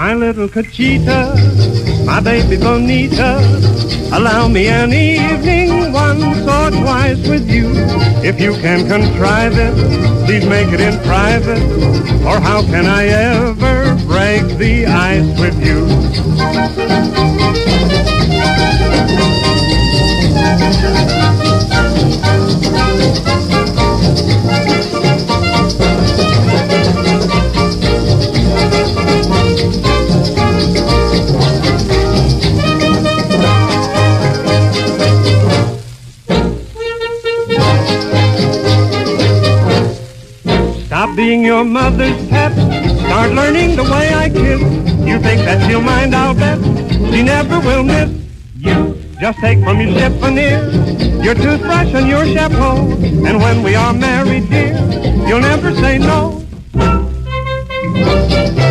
my little Conchita, my baby Bonita. Allow me an evening once or twice with you. If you can contrive it, please make it in private, or how can I ever break the ice with you? Stop being your mother's pet. Start learning the way I kiss. You think that she'll mind, I'll bet. She never will miss you. Just take from your chiffonier your toothbrush and your chapeau. And when we are married, dear, you'll never say no.